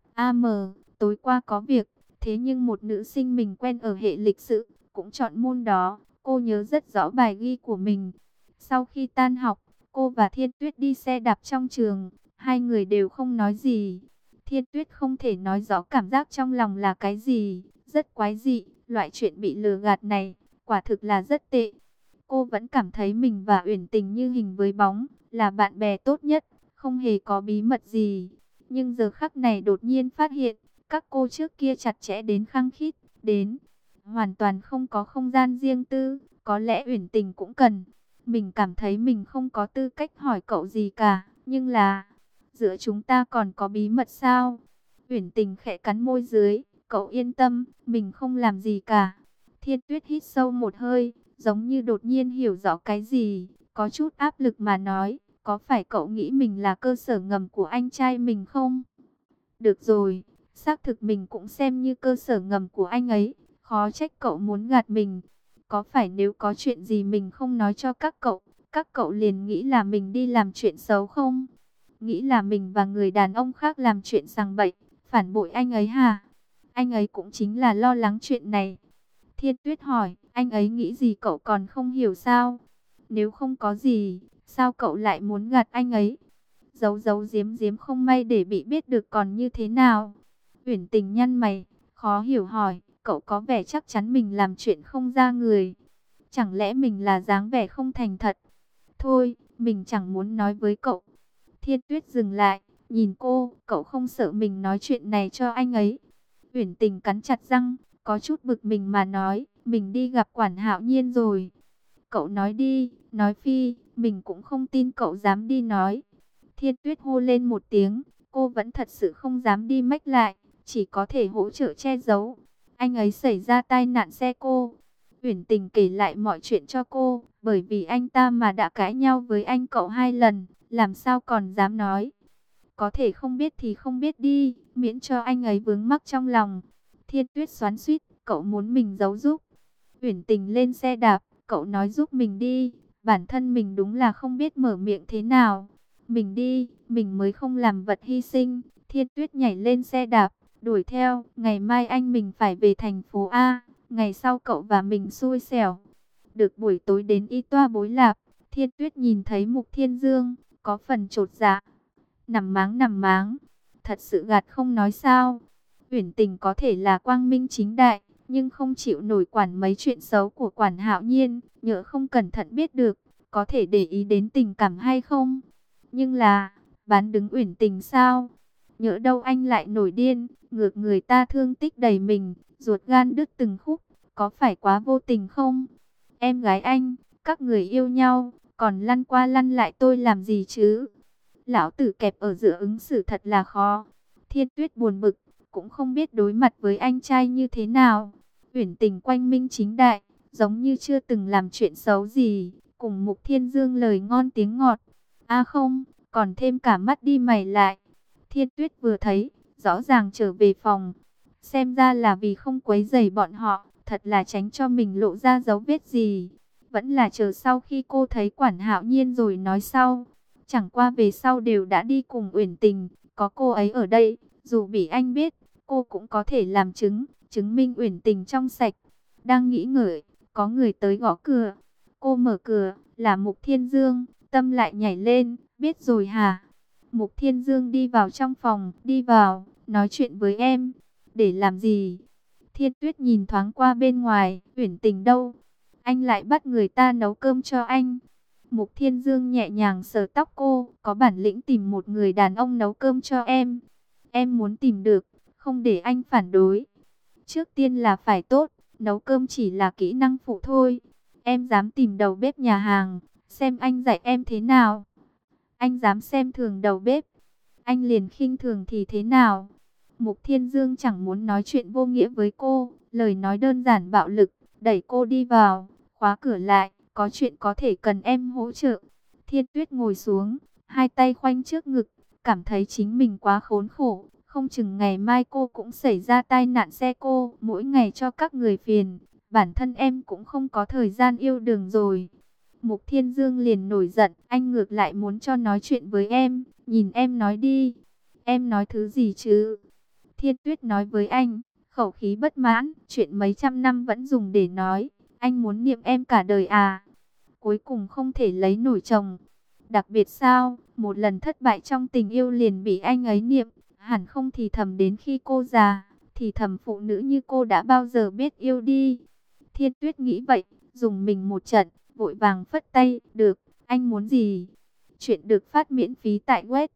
tối qua có việc, thế nhưng một nữ sinh mình quen ở hệ lịch sự, cũng chọn môn đó, cô nhớ rất rõ bài ghi của mình. Sau khi tan học, cô và Thiên Tuyết đi xe đạp trong trường, hai người đều không nói gì. Thiên Tuyết không thể nói rõ cảm giác trong lòng là cái gì, rất quái dị, loại chuyện bị lừa gạt này, quả thực là rất tệ. Cô vẫn cảm thấy mình và Uyển Tình như hình với bóng, là bạn bè tốt nhất, không hề có bí mật gì. Nhưng giờ khắc này đột nhiên phát hiện, các cô trước kia chặt chẽ đến khăng khít, đến hoàn toàn không có không gian riêng tư, có lẽ Uyển Tình cũng cần. Mình cảm thấy mình không có tư cách hỏi cậu gì cả, nhưng là giữa chúng ta còn có bí mật sao? Uyển Tình khẽ cắn môi dưới, cậu yên tâm, mình không làm gì cả. Thiên Tuyết hít sâu một hơi, giống như đột nhiên hiểu rõ cái gì, có chút áp lực mà nói, có phải cậu nghĩ mình là cơ sở ngầm của anh trai mình không? Được rồi, xác thực mình cũng xem như cơ sở ngầm của anh ấy, khó trách cậu muốn gạt mình. Có phải nếu có chuyện gì mình không nói cho các cậu liền nghĩ là mình đi làm chuyện xấu không? Nghĩ là mình và người đàn ông khác làm chuyện sằng bậy, phản bội anh ấy hả? Anh ấy cũng chính là lo lắng chuyện này. Thiên Tuyết hỏi, anh ấy nghĩ gì cậu còn không hiểu sao? Nếu không có gì, sao cậu lại muốn gạt anh ấy? Giấu giấu giếm giếm không may để bị biết được còn như thế nào? Uyển Tình nhăn mày, khó hiểu hỏi, cậu có vẻ chắc chắn mình làm chuyện không ra người. Chẳng lẽ mình là dáng vẻ không thành thật? Thôi, mình chẳng muốn nói với cậu. Thiên Tuyết dừng lại, nhìn cô, cậu không sợ mình nói chuyện này cho anh ấy. Uyển Tình cắn chặt răng, có chút bực mình mà nói, mình đi gặp quản Hạo Nhiên rồi. Cậu nói đi, nói phi, mình cũng không tin cậu dám đi nói. Thiên Tuyết hô lên một tiếng, cô vẫn thật sự không dám đi mách lại, chỉ có thể hỗ trợ che giấu. Anh ấy xảy ra tai nạn xe cô. Uyển Tình kể lại mọi chuyện cho cô, bởi vì anh ta mà đã cãi nhau với anh cậu 2 lần, làm sao còn dám nói. Có thể không biết thì không biết đi, miễn cho anh ấy vướng mắc trong lòng. Thiên Tuyết xoắn xuýt, cậu muốn mình giấu giúp. Uyển Tình lên xe đạp, cậu nói giúp mình đi, bản thân mình đúng là không biết mở miệng thế nào. Mình đi, mình mới không làm vật hy sinh. Thiên Tuyết nhảy lên xe đạp, đuổi theo, ngày mai anh mình phải về thành phố A, ngày sau cậu và mình xui xẻo. Được buổi tối đến y toa bối lạp, Thiên Tuyết nhìn thấy Mục Thiên Dương, có phần chột dạ. Nằm máng, thật sự gạt không nói sao. Uyển Tình có thể là quang minh chính đại, nhưng không chịu nổi quản mấy chuyện xấu của quản Hạo Nhiên, nhỡ không cẩn thận biết được, có thể để ý đến tình cảm hay không. Nhưng là, bán đứng Uyển Tình sao? Nhỡ đâu anh lại nổi điên, ngược người ta thương tích đầy mình, ruột gan đứt từng khúc, có phải quá vô tình không? Em gái anh, các người yêu nhau, còn lăn qua lăn lại tôi làm gì chứ? Lão tử kẹp ở giữa ứng xử thật là khó. Thiên Tuyết buồn bực, cũng không biết đối mặt với anh trai như thế nào. Uyển Tình quanh minh chính đại, giống như chưa từng làm chuyện xấu gì, cùng Mục Thiên Dương lời ngon tiếng ngọt. A không, còn thêm cả mắt đi mày lại. Thiên Tuyết vừa thấy, rõ ràng trở về phòng. Xem ra là vì không quấy rầy bọn họ, thật là tránh cho mình lộ ra dấu vết gì. Vẫn là chờ sau khi cô thấy quản Hạo Nhiên rồi nói sau. Chẳng qua về sau đều đã đi cùng Uyển Tình, có cô ấy ở đây, dù bị anh biết, cô cũng có thể làm chứng minh Uyển Tình trong sạch. Đang nghĩ ngợi, có người tới gõ cửa. Cô mở cửa, là Mục Thiên Dương, tâm lại nhảy lên, biết rồi hả? Mục Thiên Dương đi vào trong phòng, đi vào, nói chuyện với em. Để làm gì? Thiên Tuyết nhìn thoáng qua bên ngoài, Uyển Tình đâu? Anh lại bắt người ta nấu cơm cho anh. Mục Thiên Dương nhẹ nhàng sờ tóc cô, có bản lĩnh tìm một người đàn ông nấu cơm cho em. Em muốn tìm được, không để anh phản đối. Trước tiên là phải tốt, nấu cơm chỉ là kỹ năng phụ thôi. Em dám tìm đầu bếp nhà hàng, xem anh dạy em thế nào. Anh dám xem thường đầu bếp, anh liền khinh thường thì thế nào? Mục Thiên Dương chẳng muốn nói chuyện vô nghĩa với cô, lời nói đơn giản bạo lực, đẩy cô đi vào, khóa cửa lại, có chuyện có thể cần em hỗ trợ. Thiên Tuyết ngồi xuống, hai tay khoanh trước ngực, cảm thấy chính mình quá khốn khổ, không chừng ngày mai cô cũng xảy ra tai nạn xe cô, mỗi ngày cho các người phiền, bản thân em cũng không có thời gian yêu đương rồi. Mục Thiên Dương liền nổi giận, anh ngược lại muốn cho nói chuyện với em, nhìn em nói đi. Em nói thứ gì chứ? Thiên Tuyết nói với anh, khẩu khí bất mãn, chuyện mấy trăm năm vẫn dùng để nói. Anh muốn niệm em cả đời à? Cuối cùng không thể lấy nổi chồng. Đặc biệt sao, một lần thất bại trong tình yêu liền bị anh ấy niệm, hẳn không thì thầm đến khi cô già, thì thầm phụ nữ như cô đã bao giờ biết yêu đi. Thiên Tuyết nghĩ vậy, dùng mình một trận, vội vàng phất tay, được, anh muốn gì? Chuyện được phát miễn phí tại web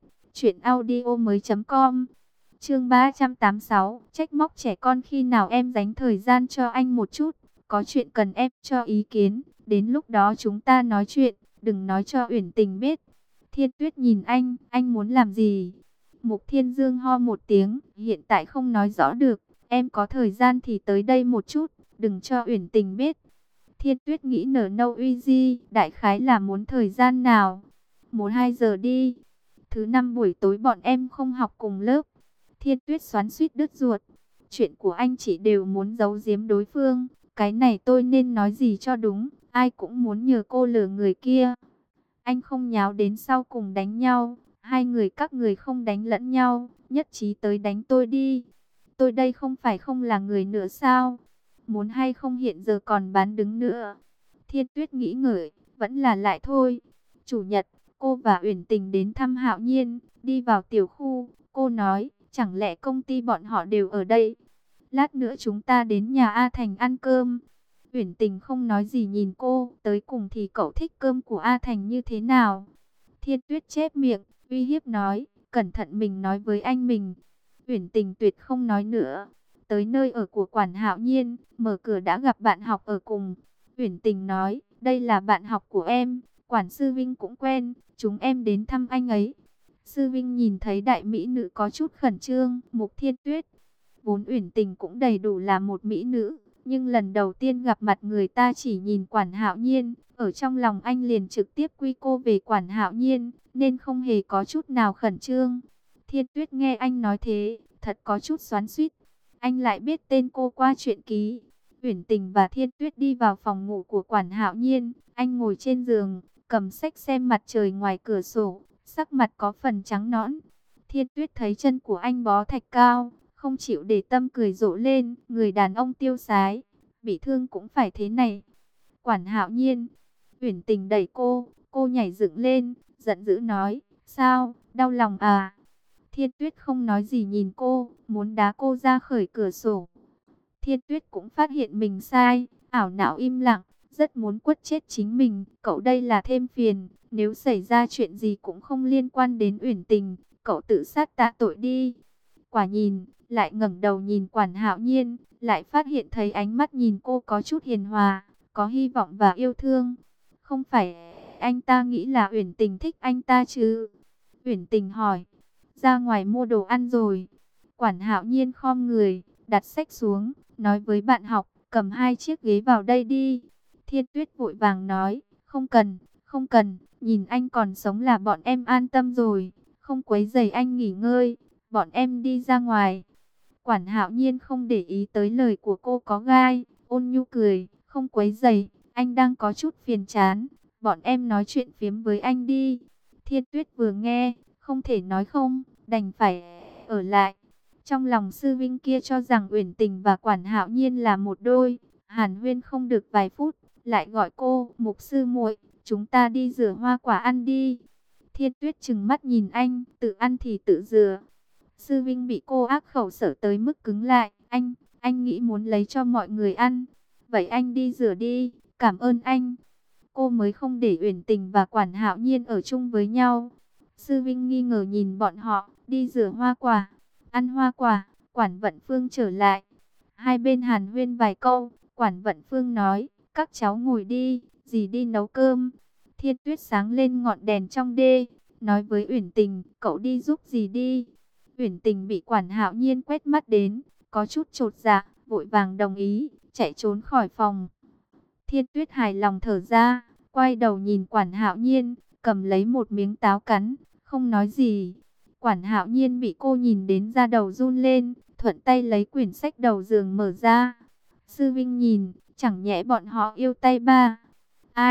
truyệnaudiomoi.com. Chương 386, trách móc trẻ con, khi nào em dành thời gian cho anh một chút, có chuyện cần em cho ý kiến, đến lúc đó chúng ta nói chuyện, đừng nói cho Uyển Tình biết. Thiên Tuyết nhìn anh muốn làm gì? Mục Thiên Dương ho một tiếng, hiện tại không nói rõ được, em có thời gian thì tới đây một chút, đừng cho Uyển Tình biết. Thiên Tuyết nghĩ nở nâu uy di, đại khái là muốn thời gian nào? 1-2 giờ đi. Thứ năm buổi tối bọn em không học cùng lớp. Thiên Tuyết xoắn xuýt đứt ruột. Chuyện của anh chị đều muốn giấu giếm đối phương. Cái này tôi nên nói gì cho đúng? Ai cũng muốn nhờ cô lừa người kia. Anh không nháo đến sau cùng đánh nhau. Hai người các người không đánh lẫn nhau. Nhất trí tới đánh tôi đi. Tôi đây không phải không là người nữa sao? Muốn hay không hiện giờ còn bán đứng nữa. Thiên Tuyết nghĩ ngợi, vẫn là lại thôi. Chủ nhật, cô và Uyển Tình đến thăm Hạo Nhiên, đi vào tiểu khu. Cô nói, chẳng lẽ công ty bọn họ đều ở đây? Lát nữa chúng ta đến nhà A Thành ăn cơm. Uyển Tình không nói gì nhìn cô, tới cùng thì cậu thích cơm của A Thành như thế nào? Thiên Tuyết chép miệng, uy hiếp nói, cẩn thận mình nói với anh mình. Uyển Tình tuyệt không nói nữa. Tới nơi ở của quản Hạo Nhiên, mở cửa đã gặp bạn học ở cùng. Uyển Tình nói, đây là bạn học của em, quản sư Vinh cũng quen, chúng em đến thăm anh ấy. Sư Vinh nhìn thấy đại mỹ nữ có chút khẩn trương, Mục Thiên Tuyết. Vốn Uyển Tình cũng đầy đủ là một mỹ nữ, nhưng lần đầu tiên gặp mặt người ta chỉ nhìn quản Hạo Nhiên, ở trong lòng anh liền trực tiếp quy cô về quản Hạo Nhiên, nên không hề có chút nào khẩn trương. Thiên Tuyết nghe anh nói thế, thật có chút xoắn xuýt. Anh lại biết tên cô qua truyện ký. Uyển Tình và Thiên Tuyết đi vào phòng ngủ của quản Hạo Nhiên, anh ngồi trên giường, cầm sách xem mặt trời ngoài cửa sổ, sắc mặt có phần trắng nõn. Thiên Tuyết thấy chân của anh bó thạch cao, không chịu để tâm cười rộ lên, người đàn ông tiêu sái, bị thương cũng phải thế này. Quản Hạo Nhiên, Uyển Tình đẩy cô nhảy dựng lên, giận dữ nói, sao, đau lòng à? Thiên Tuyết không nói gì nhìn cô, muốn đá cô ra khỏi cửa sổ. Thiên Tuyết cũng phát hiện mình sai, ảo não im lặng, rất muốn quất chết chính mình. Cậu đây là thêm phiền, nếu xảy ra chuyện gì cũng không liên quan đến Uyển Tình, cậu tự sát tạ tội đi. Quả nhìn, lại ngẩng đầu nhìn quản Hạo Nhiên, lại phát hiện thấy ánh mắt nhìn cô có chút hiền hòa, có hy vọng và yêu thương. Không phải anh ta nghĩ là Uyển Tình thích anh ta chứ? Uyển Tình hỏi. Ra ngoài mua đồ ăn rồi. Quản Hạo Nhiên khom người, đặt sách xuống, nói với bạn học, cầm 2 chiếc ghế vào đây đi. Thiên Tuyết vội vàng nói, không cần, không cần, nhìn anh còn sống là bọn em an tâm rồi, không quấy rầy anh nghỉ ngơi, bọn em đi ra ngoài. Quản Hạo Nhiên không để ý tới lời của cô có gai, ôn nhu cười, không quấy rầy, anh đang có chút phiền chán, bọn em nói chuyện phiếm với anh đi. Thiên Tuyết vừa nghe, không thể nói không, đành phải ở lại. Trong lòng sư Vinh kia cho rằng Uyển Tình và quản Hạo Nhiên là một đôi, hàn huyên không được vài phút, lại gọi cô, Mục sư muội, chúng ta đi rửa hoa quả ăn đi. Thiên Tuyết trừng mắt nhìn anh, tự ăn thì tự rửa. Sư Vinh bị cô ác khẩu sở tới mức cứng lại, anh nghĩ muốn lấy cho mọi người ăn. Vậy anh đi rửa đi, cảm ơn anh. Cô mới không để Uyển Tình và quản Hạo Nhiên ở chung với nhau. Sư Vinh nghi ngờ nhìn bọn họ, đi rửa hoa quả, ăn hoa quả. Quản Vận Phương trở lại. Hai bên hàn huyên vài câu, Quản Vận Phương nói, các cháu ngồi đi, dì đi nấu cơm. Thiên Tuyết sáng lên ngọn đèn trong đê, nói với Uyển Tình, cậu đi giúp dì đi. Uyển Tình bị quản Hạo Nhiên quét mắt đến, có chút chột dạ, vội vàng đồng ý, chạy trốn khỏi phòng. Thiên Tuyết hài lòng thở ra, quay đầu nhìn quản Hạo Nhiên, cầm lấy một miếng táo cắn, không nói gì. Quản Hạo Nhiên bị cô nhìn đến da đầu run lên, thuận tay lấy quyển sách đầu giường mở ra. Sư Vinh nhìn, chẳng nhẽ bọn họ yêu tay ba. Ai?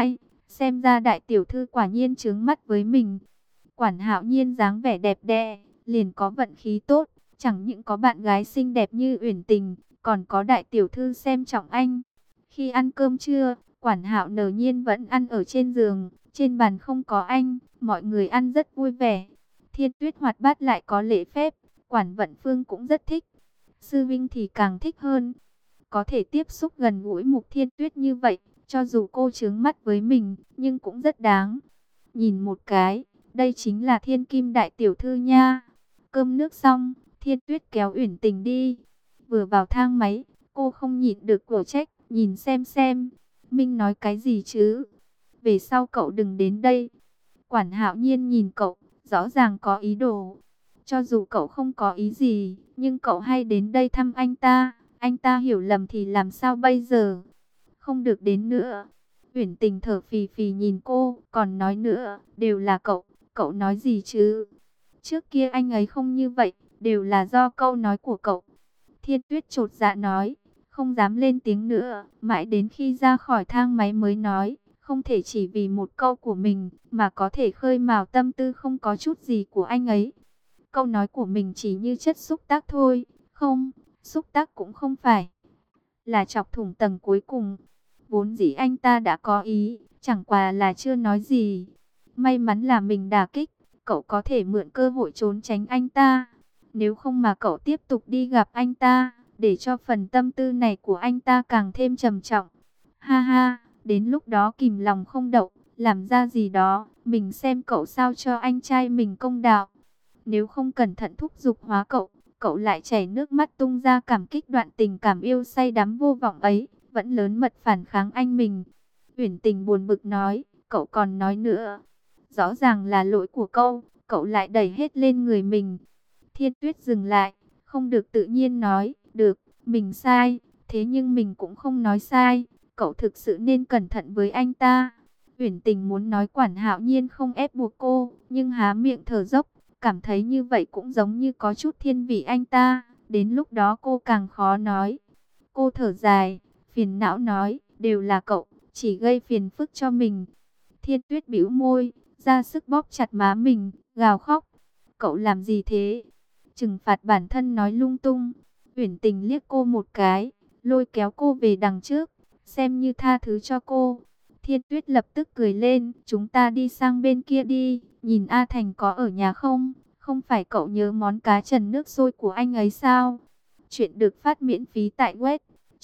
Xem ra đại tiểu thư quả nhiên chướng mắt với mình. Quản Hạo Nhiên dáng vẻ đẹp đẽ, liền có vận khí tốt, chẳng những có bạn gái xinh đẹp như Uyển Tình, còn có đại tiểu thư xem trọng anh. Khi ăn cơm trưa, Quản Hạo Nở Nhiên vẫn ăn ở trên giường, trên bàn không có anh, mọi người ăn rất vui vẻ. Thiên Tuyết hoạt bát lại có lễ phép, Quản Vận Phương cũng rất thích. Sư Vinh thì càng thích hơn. Có thể tiếp xúc gần gũi Mục Thiên Tuyết như vậy, cho dù cô chướng mắt với mình, nhưng cũng rất đáng. Nhìn một cái, đây chính là Thiên Kim đại tiểu thư nha. Cơm nước xong, Thiên Tuyết kéo Uyển Tình đi. Vừa vào thang máy, cô không nhịn được cổ trách, nhìn xem. Minh nói cái gì chứ? Về sau cậu đừng đến đây. Quản Hạo Nhiên nhìn cậu, rõ ràng có ý đồ. Cho dù cậu không có ý gì, nhưng cậu hay đến đây thăm anh ta hiểu lầm thì làm sao bây giờ? Không được đến nữa. Uyển Tình thở phì phì nhìn cô, còn nói nữa, đều là cậu nói gì chứ? Trước kia anh ấy không như vậy, đều là do câu nói của cậu. Thiên Tuyết chột dạ nói, không dám lên tiếng nữa, mãi đến khi ra khỏi thang máy mới nói, không thể chỉ vì một câu của mình, mà có thể khơi mào tâm tư không có chút gì của anh ấy. Câu nói của mình chỉ như chất xúc tác thôi, không, xúc tác cũng không phải, là chọc thủng tầng cuối cùng. Vốn dĩ anh ta đã có ý, chẳng qua là chưa nói gì. May mắn là mình đả kích, cậu có thể mượn cơ hội trốn tránh anh ta. Nếu không mà cậu tiếp tục đi gặp anh ta, để cho phần tâm tư này của anh ta càng thêm trầm trọng. Ha ha, đến lúc đó kìm lòng không đậu, làm ra gì đó, mình xem cậu sao cho anh trai mình công đạo. Nếu không cẩn thận thúc giục hóa cậu lại chảy nước mắt tung ra cảm kích đoạn tình cảm yêu say đắm vô vọng ấy, vẫn lớn mật phản kháng anh mình. Uyển Tình buồn bực nói, cậu còn nói nữa. Rõ ràng là lỗi của cậu lại đẩy hết lên người mình. Thiên Tuyết dừng lại, không được tự nhiên nói, được, mình sai, thế nhưng mình cũng không nói sai, cậu thực sự nên cẩn thận với anh ta. Uyển Tình muốn nói Quản Hạo Nhiên không ép buộc cô, nhưng há miệng thở dốc, cảm thấy như vậy cũng giống như có chút thiên vị anh ta, đến lúc đó cô càng khó nói. Cô thở dài, phiền não nói, đều là cậu, chỉ gây phiền phức cho mình. Thiên Tuyết bĩu môi, ra sức bóp chặt má mình, gào khóc. Cậu làm gì thế? Trừng phạt bản thân nói lung tung. Uyển Tình liếc cô một cái, lôi kéo cô về đằng trước, xem như tha thứ cho cô. Thiên Tuyết lập tức cười lên, chúng ta đi sang bên kia đi, nhìn A Thành có ở nhà không? Không phải cậu nhớ món cá trần nước sôi của anh ấy sao? Chuyện được phát miễn phí tại web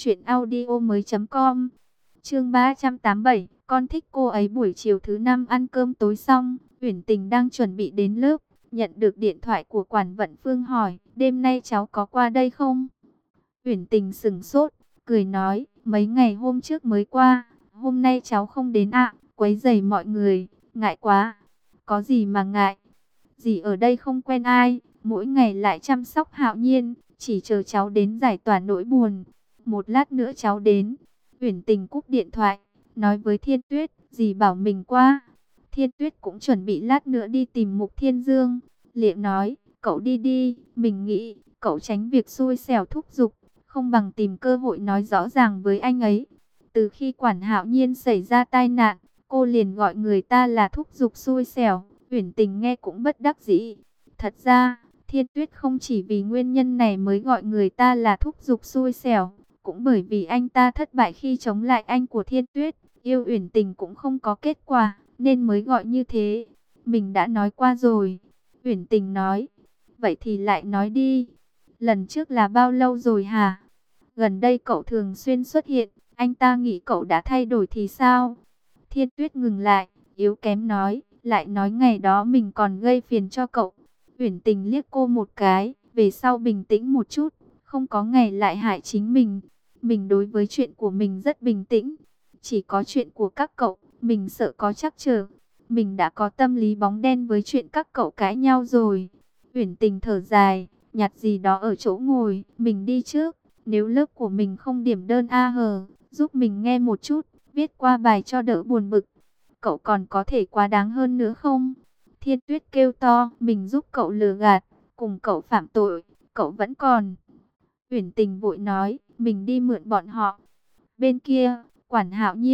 truyệnaudiomoi.com. Chương 387, con thích cô ấy. Buổi chiều thứ năm ăn cơm tối xong, Uyển Tình đang chuẩn bị đến lớp, nhận được điện thoại của Quản Vận Phương hỏi, đêm nay cháu có qua đây không? Uyển Tình sững sốt, cười nói, mấy ngày hôm trước mới qua, hôm nay cháu không đến ạ, quấy rầy mọi người, ngại quá. Có gì mà ngại? Dì ở đây không quen ai, mỗi ngày lại chăm sóc Hạo Nhiên, chỉ chờ cháu đến giải tỏa nỗi buồn. Một lát nữa cháu đến. Uyển Tình cúp điện thoại, nói với Thiên Tuyết, dì bảo mình qua. Thiên Tuyết cũng chuẩn bị lát nữa đi tìm Mục Thiên Dương. Liệ nói, cậu đi đi, mình nghĩ, cậu tránh việc xui xẻo thúc giục, không bằng tìm cơ hội nói rõ ràng với anh ấy. Từ khi Quản Hạo Nhiên xảy ra tai nạn, cô liền gọi người ta là thúc giục xui xẻo. Uyển Tình nghe cũng bất đắc dĩ. Thật ra, Thiên Tuyết không chỉ vì nguyên nhân này mới gọi người ta là thúc giục xui xẻo, cũng bởi vì anh ta thất bại khi chống lại anh của Thiên Tuyết, yêu Uyển Tình cũng không có kết quả, nên mới gọi như thế. Mình đã nói qua rồi. Uyển Tình nói. Vậy thì lại nói đi. Lần trước là bao lâu rồi hả? Gần đây cậu thường xuyên xuất hiện, anh ta nghĩ cậu đã thay đổi thì sao? Thiên Tuyết ngừng lại, yếu kém nói, lại nói ngày đó mình còn gây phiền cho cậu. Uyển Tình liếc cô một cái, về sau bình tĩnh một chút, không có ngày lại hại chính mình. Mình đối với chuyện của mình rất bình tĩnh, chỉ có chuyện của các cậu, mình sợ có trắc trở. Mình đã có tâm lý bóng đen với chuyện các cậu cãi nhau rồi. Uyển Tình thở dài, nhặt gì đó ở chỗ ngồi, mình đi trước. Nếu lớp của mình không điểm đơn A hờ, giúp mình nghe một chút, viết qua bài cho đỡ buồn bực. Cậu còn có thể quá đáng hơn nữa không? Thiên Tuyết kêu to, mình giúp cậu lừa gạt, cùng cậu phạm tội, cậu vẫn còn. Uyển Tình vội nói, mình đi mượn bọn họ. Bên kia, Quản Hạo Nhiên,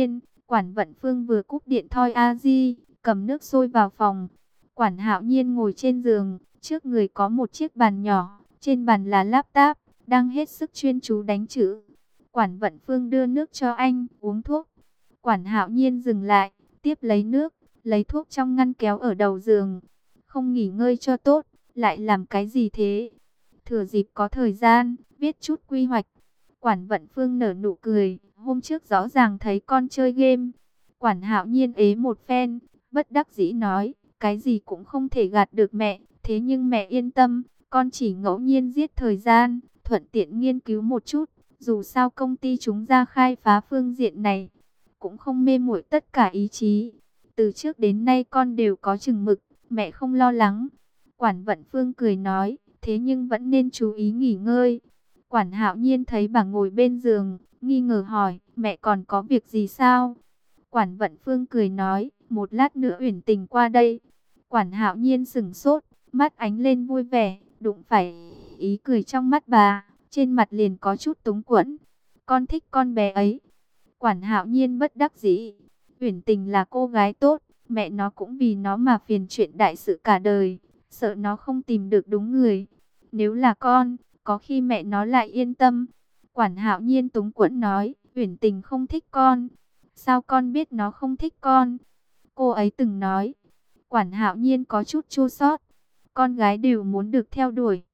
Quản Vận Phương vừa cúp điện thoi a di, cầm nước sôi vào phòng. Quản Hạo Nhiên ngồi trên giường, trước người có một chiếc bàn nhỏ, trên bàn là laptop, đang hết sức chuyên chú đánh chữ. Quản Vận Phương đưa nước cho anh, uống thuốc. Quản Hạo Nhiên dừng lại, tiếp lấy nước, lấy thuốc trong ngăn kéo ở đầu giường. Không nghỉ ngơi cho tốt, lại làm cái gì thế? Thừa dịp có thời gian, viết chút quy hoạch. Quản Vận Phương nở nụ cười, hôm trước rõ ràng thấy con chơi game. Quản Hạo Nhiên ế một phen, bất đắc dĩ nói, cái gì cũng không thể gạt được mẹ, thế nhưng mẹ yên tâm, con chỉ ngẫu nhiên giết thời gian, thuận tiện nghiên cứu một chút, dù sao công ty chúng ra khai phá phương diện này, cũng không mê muội tất cả ý chí. Từ trước đến nay con đều có chừng mực, mẹ không lo lắng. Quản Vận Phương cười nói, thế nhưng vẫn nên chú ý nghỉ ngơi. Quản Hạo Nhiên thấy bà ngồi bên giường, nghi ngờ hỏi, mẹ còn có việc gì sao? Quản Vận Phương cười nói, một lát nữa Uyển Tình qua đây. Quản Hạo Nhiên sững sốt, mắt ánh lên vui vẻ, đụng phải ý cười trong mắt bà, trên mặt liền có chút túng quẫn. Con thích con bé ấy. Quản Hạo Nhiên bất đắc dĩ. Uyển Tình là cô gái tốt, mẹ nó cũng vì nó mà phiền chuyện đại sự cả đời, sợ nó không tìm được đúng người. Nếu là con, có khi mẹ nó lại yên tâm. Quản Hạo Nhiên túng quẫn nói, Uyển Tình không thích con. Sao con biết nó không thích con? Cô ấy từng nói. Quản Hạo Nhiên có chút chua xót. Con gái đều muốn được theo đuổi,